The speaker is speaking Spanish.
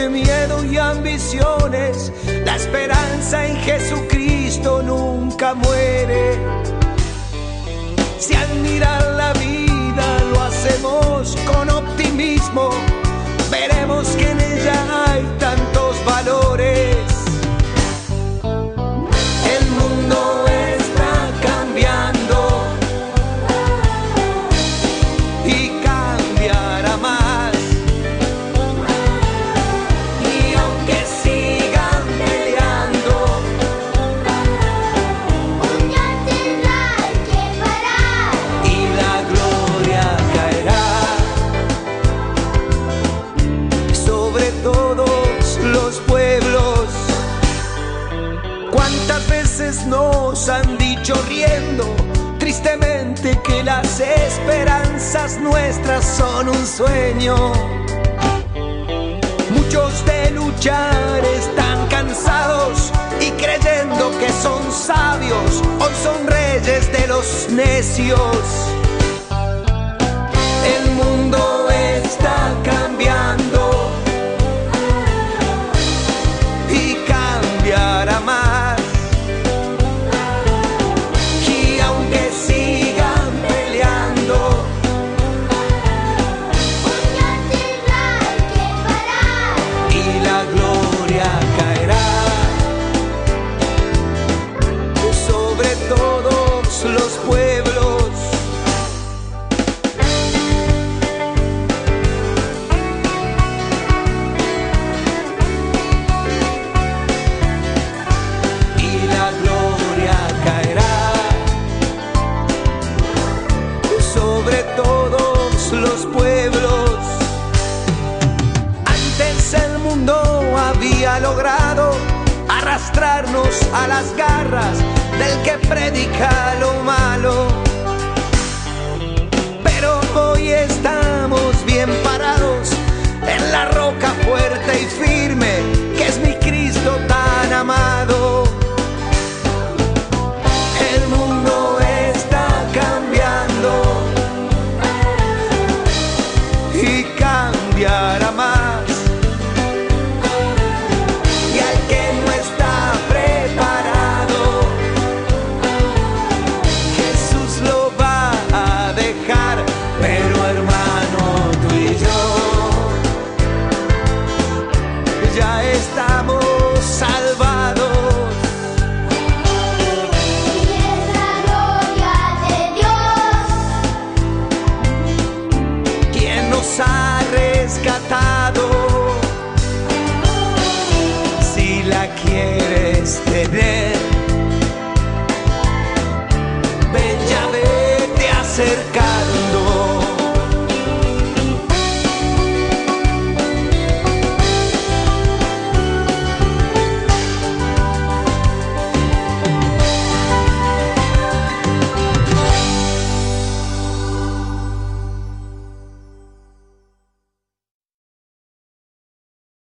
miedo y ambiciones, la esperanza en Jesucristo nunca muere. Si al mirar la vida lo hacemos con optimismo, veremos que en ella hay tantos valores. El mundo está cambiando y cambiará más. Y aunque sigan peleando, un día tendrán que parar. y la gloria caerá sobre todos los pueblos. ¿Cuántas veces nos han dicho riendo tristemente que las esperanzas nuestras son un sueño? Muchos de luchar están cansados y creyendo que son sabios, hoy son reyes de los necios. El mundo está cambiando y cambiará más. Y aunque sigan peleando, Un día tendrán que parar. y la gloria caerá sobre todos los pueblos. Y la gloria caerá sobre todos los pueblos. Antes el mundo había logrado arrastrarnos a las garras del que predica lo malo, pero hoy estamos bien parados en la roca fuerte y firme que es mi Cristo tan amado. El mundo está cambiando y cambiará más. Y al que no está preparado, Jesús lo va a dejar. Pero hermano, tú y yo ya estamos salvados. Y es la gloria de Dios. Quien nos ha rescatado. Si la quieres tener, ven ya, vete acerca.